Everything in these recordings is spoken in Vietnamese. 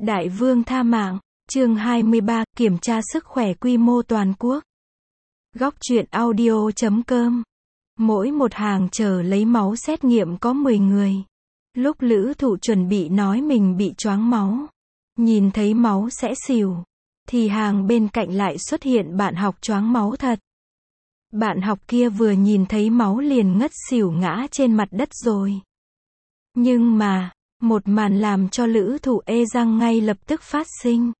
Đại vương tha mạng, chương 23, kiểm tra sức khỏe quy mô toàn quốc. Góc truyện audio.com. Mỗi một hàng chờ lấy máu xét nghiệm có 10 người. Lúc Lữ Thụ chuẩn bị nói mình bị choáng máu, nhìn thấy máu sẽ xỉu, thì hàng bên cạnh lại xuất hiện bạn học choáng máu thật. Bạn học kia vừa nhìn thấy máu liền ngất xỉu ngã trên mặt đất rồi. Nhưng mà, một màn làm cho Lữ Thụ ê răng ngay lập tức phát sinh.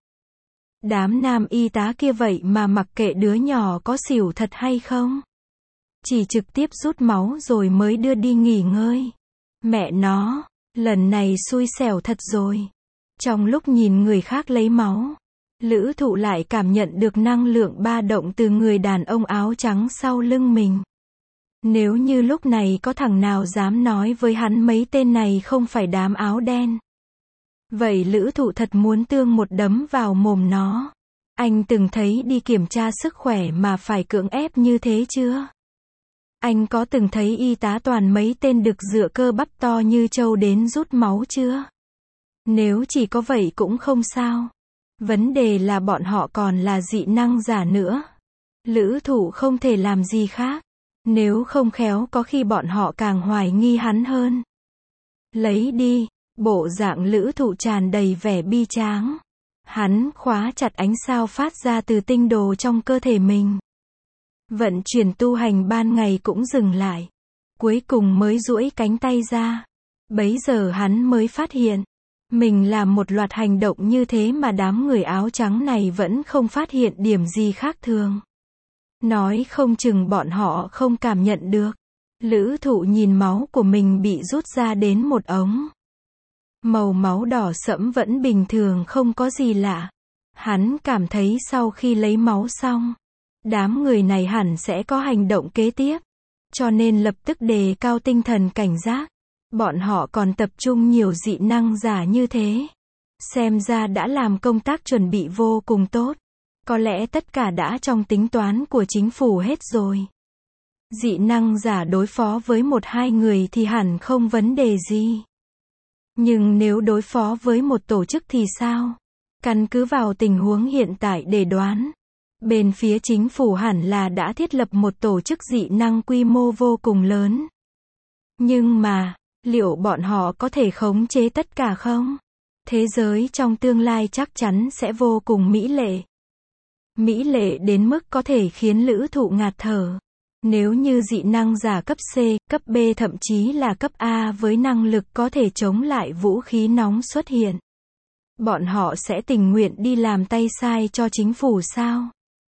Đám nam y tá kia vậy mà mặc kệ đứa nhỏ có xỉu thật hay không, chỉ trực tiếp rút máu rồi mới đưa đi nghỉ ngơi. Mẹ nó, lần này xui xẻo thật rồi. Trong lúc nhìn người khác lấy máu, Lữ Thụ lại cảm nhận được năng lượng ba động từ người đàn ông áo trắng sau lưng mình. Nếu như lúc này có thằng nào dám nói với hắn mấy tên này không phải đám áo đen, vậy Lữ Thụ thật muốn tương một đấm vào mồm nó. Anh từng thấy đi kiểm tra sức khỏe mà phải cưỡng ép như thế chưa? Anh có từng thấy y tá toàn mấy tên đực dựa cơ bắp to như trâu đến rút máu chưa? Nếu chỉ có vậy cũng không sao. Vấn đề là bọn họ còn là dị năng giả nữa. Lữ Thụ không thể làm gì khác. Nếu không khéo có khi bọn họ càng hoài nghi hắn hơn. Lấy đi. Bộ dạng Lữ Thụ tràn đầy vẻ bi tráng. Hắn khóa chặt ánh sao phát ra từ tinh đồ trong cơ thể mình. Vận chuyển tu hành ban ngày cũng dừng lại. Cuối cùng mới duỗi cánh tay ra. Bấy giờ hắn mới phát hiện, mình làm một loạt hành động như thế mà đám người áo trắng này vẫn không phát hiện điểm gì khác thường. Nói không chừng bọn họ không cảm nhận được. Lữ Thụ nhìn máu của mình bị rút ra đến một ống. Màu máu đỏ sẫm vẫn bình thường không có gì lạ. Hắn cảm thấy sau khi lấy máu xong, đám người này hẳn sẽ có hành động kế tiếp. Cho nên lập tức đề cao tinh thần cảnh giác. Bọn họ còn tập trung nhiều dị năng giả như thế. Xem ra đã làm công tác chuẩn bị vô cùng tốt. Có lẽ tất cả đã trong tính toán của chính phủ hết rồi. Dị năng giả đối phó với 1-2 người thì hẳn không vấn đề gì. Nhưng nếu đối phó với một tổ chức thì sao? Căn cứ vào tình huống hiện tại để đoán, bên phía chính phủ hẳn là đã thiết lập một tổ chức dị năng quy mô vô cùng lớn. Nhưng mà, liệu bọn họ có thể khống chế tất cả không? Thế giới trong tương lai chắc chắn sẽ vô cùng mỹ lệ. Mỹ lệ đến mức có thể khiến Lữ Thụ ngạt thở. Nếu như dị năng giả cấp C, cấp B thậm chí là cấp A với năng lực có thể chống lại vũ khí nóng xuất hiện, bọn họ sẽ tình nguyện đi làm tay sai cho chính phủ sao?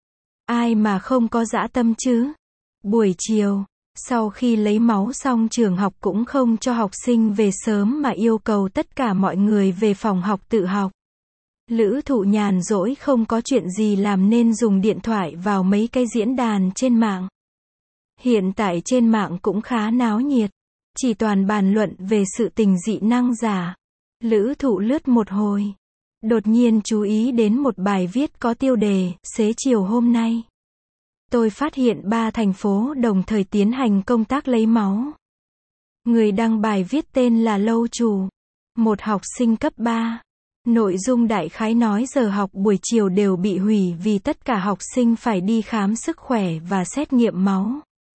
Ai mà không có dã tâm chứ? Buổi chiều, sau khi lấy máu xong trường học cũng không cho học sinh về sớm mà yêu cầu tất cả mọi người về phòng học tự học. Lữ Thụ nhàn rỗi không có chuyện gì làm nên dùng điện thoại vào mấy cái diễn đàn trên mạng. Hiện tại trên mạng cũng khá náo nhiệt, chỉ toàn bàn luận về sự tình dị năng giả. Lữ Thụ lướt một hồi, đột nhiên chú ý đến một bài viết có tiêu đề, xế chiều hôm nay. Tôi phát hiện 3 thành phố đồng thời tiến hành công tác lấy máu. Người đăng bài viết tên là Lâu Chủ, một học sinh cấp 3. Nội dung đại khái nói giờ học buổi chiều đều bị hủy vì tất cả học sinh phải đi khám sức khỏe và xét nghiệm máu.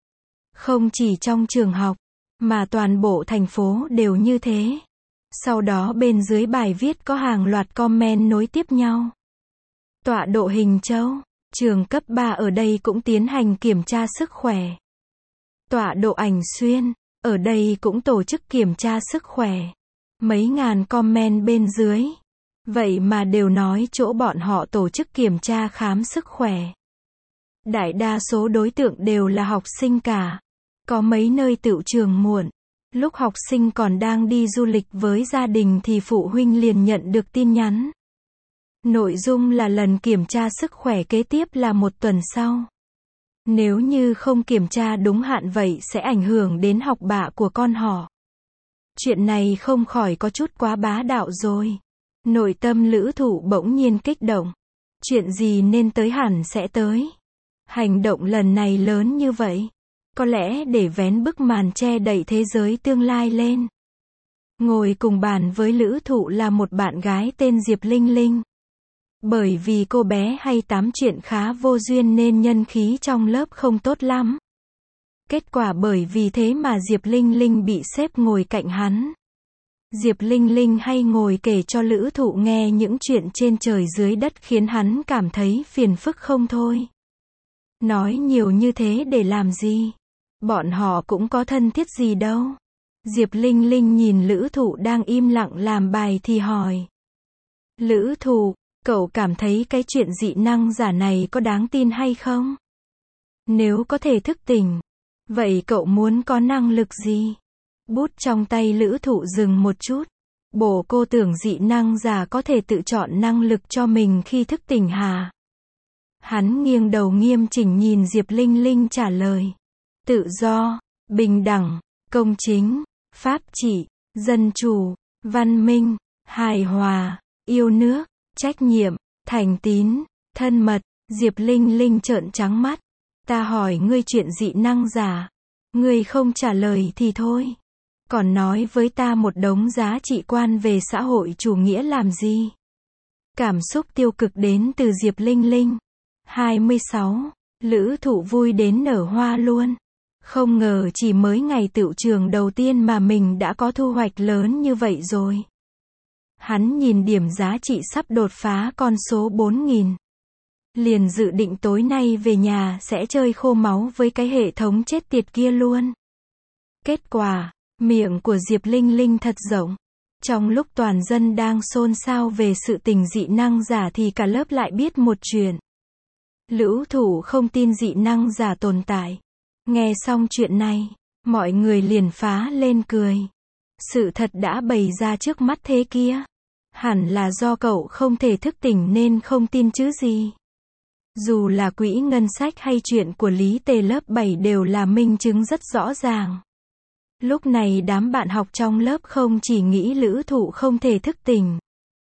Không chỉ trong trường học, mà toàn bộ thành phố đều như thế. Sau đó bên dưới bài viết có hàng loạt comment nối tiếp nhau. Tọa độ Hình Châu, trường cấp 3 ở đây cũng tiến hành kiểm tra sức khỏe. Tọa độ Ảnh Xuyên, ở đây cũng tổ chức kiểm tra sức khỏe. Mấy ngàn comment bên dưới. Vậy mà đều nói chỗ bọn họ tổ chức kiểm tra khám sức khỏe. Đại đa số đối tượng đều là học sinh cả. Có mấy nơi tựu trường muộn. Lúc học sinh còn đang đi du lịch với gia đình thì phụ huynh liền nhận được tin nhắn. Nội dung là lần kiểm tra sức khỏe kế tiếp là 1 tuần sau. Nếu như không kiểm tra đúng hạn vậy sẽ ảnh hưởng đến học bạ của con họ. Chuyện này không khỏi có chút quá bá đạo rồi. Nội tâm Lữ Thụ bỗng nhiên kích động. Chuyện gì nên tới hẳn sẽ tới. Hành động lần này lớn như vậy, có lẽ để vén bức màn che đậy thế giới tương lai lên. Ngồi cùng bàn với Lữ Thụ là một bạn gái tên Diệp Linh Linh. Bởi vì cô bé hay tám chuyện khá vô duyên nên nhân khí trong lớp không tốt lắm. Kết quả bởi vì thế mà Diệp Linh Linh bị xếp ngồi cạnh hắn. Diệp Linh Linh hay ngồi kể cho Lữ Thụ nghe những chuyện trên trời dưới đất khiến hắn cảm thấy phiền phức không thôi. Nói nhiều như thế để làm gì? Bọn họ cũng có thân thiết gì đâu. Diệp Linh Linh nhìn Lữ Thụ đang im lặng làm bài thì hỏi. Lữ Thụ, cậu cảm thấy cái chuyện dị năng giả này có đáng tin hay không? Nếu có thể thức tỉnh, vậy cậu muốn có năng lực gì? Bút trong tay Lữ Thụ dừng một chút. Bộ cô tưởng dị năng giả có thể tự chọn năng lực cho mình khi thức tỉnh hả? Hắn nghiêng đầu nghiêm chỉnh nhìn Diệp Linh Linh trả lời. Tự do, bình đẳng, công chính, pháp trị, dân chủ, văn minh, hài hòa, yêu nước, trách nhiệm, thành tín, thân mật. Diệp Linh Linh trợn trắng mắt. Ta hỏi ngươi chuyện dị năng giả. Ngươi không trả lời thì thôi. Còn nói với ta một đống giá trị quan về xã hội chủ nghĩa làm gì? Cảm xúc tiêu cực đến từ Diệp Linh Linh. 26. Lữ Thụ vui đến nở hoa luôn. Không ngờ chỉ mới ngày tựu trường đầu tiên mà mình đã có thu hoạch lớn như vậy rồi. Hắn nhìn điểm giá trị sắp đột phá con số 4.000. Liền dự định tối nay về nhà sẽ chơi khô máu với cái hệ thống chết tiệt kia luôn. Kết quả, miệng của Diệp Linh Linh thật rộng. Trong lúc toàn dân đang xôn xao về sự tình dị năng giả thì cả lớp lại biết một chuyện. Lữ Thụ không tin dị năng giả tồn tại. Nghe xong chuyện này, mọi người liền phá lên cười. Sự thật đã bày ra trước mắt thế kia. Hẳn là do cậu không thể thức tỉnh nên không tin chứ gì. Dù là quỹ ngân sách hay chuyện của Lý Tề lớp 7 đều là minh chứng rất rõ ràng. Lúc này đám bạn học trong lớp không chỉ nghĩ Lữ Thụ không thể thức tỉnh,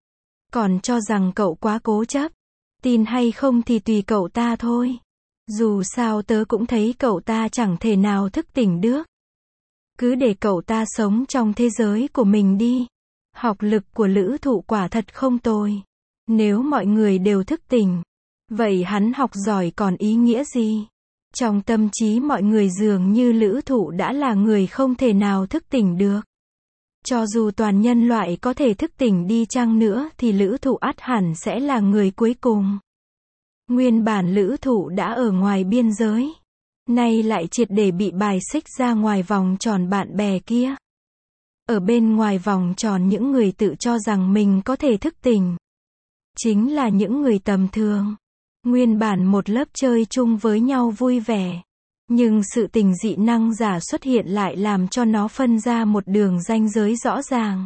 còn cho rằng cậu quá cố chấp. Tin hay không thì tùy cậu ta thôi. Dù sao tớ cũng thấy cậu ta chẳng thể nào thức tỉnh được. Cứ để cậu ta sống trong thế giới của mình đi. Học lực của Lữ Thụ quả thật không tồi. Nếu mọi người đều thức tỉnh, vậy hắn học giỏi còn ý nghĩa gì? Trong tâm trí mọi người dường như Lữ Thụ đã là người không thể nào thức tỉnh được. Cho dù toàn nhân loại có thể thức tỉnh đi chăng nữa thì Lữ Thụ ắt hẳn sẽ là người cuối cùng. Nguyên bản Lữ Thụ đã ở ngoài biên giới, nay lại triệt để bị bài xích ra ngoài vòng tròn bạn bè kia. Ở bên ngoài vòng tròn những người tự cho rằng mình có thể thức tỉnh, chính là những người tầm thường. Nguyên bản một lớp chơi chung với nhau vui vẻ, nhưng sự tình dị năng giả xuất hiện lại làm cho nó phân ra một đường ranh giới rõ ràng.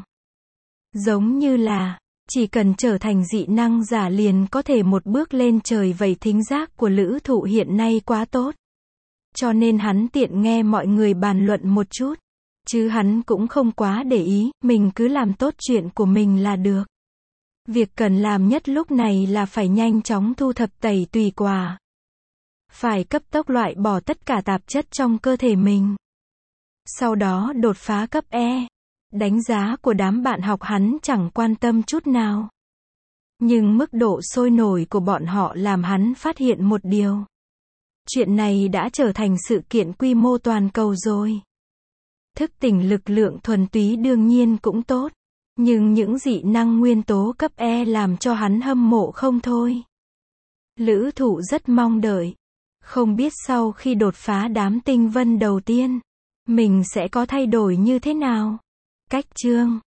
Giống như là, chỉ cần trở thành dị năng giả liền có thể một bước lên trời vậy. Thính giác của Lữ Thụ hiện nay quá tốt. Cho nên hắn tiện nghe mọi người bàn luận một chút. Chứ hắn cũng không quá để ý, mình cứ làm tốt chuyện của mình là được. Việc cần làm nhất lúc này là phải nhanh chóng thu thập tẩy tùy quả. Phải cấp tốc loại bỏ tất cả tạp chất trong cơ thể mình. Sau đó đột phá cấp E. Đánh giá của đám bạn học hắn chẳng quan tâm chút nào. Nhưng mức độ sôi nổi của bọn họ làm hắn phát hiện một điều. Chuyện này đã trở thành sự kiện quy mô toàn cầu rồi. Thức tỉnh lực lượng thuần túy đương nhiên cũng tốt. Nhưng những dị năng nguyên tố cấp E làm cho hắn hâm mộ không thôi. Lữ Thụ rất mong đợi. Không biết sau khi đột phá đám tinh vân đầu tiên, mình sẽ có thay đổi như thế nào. Cách chương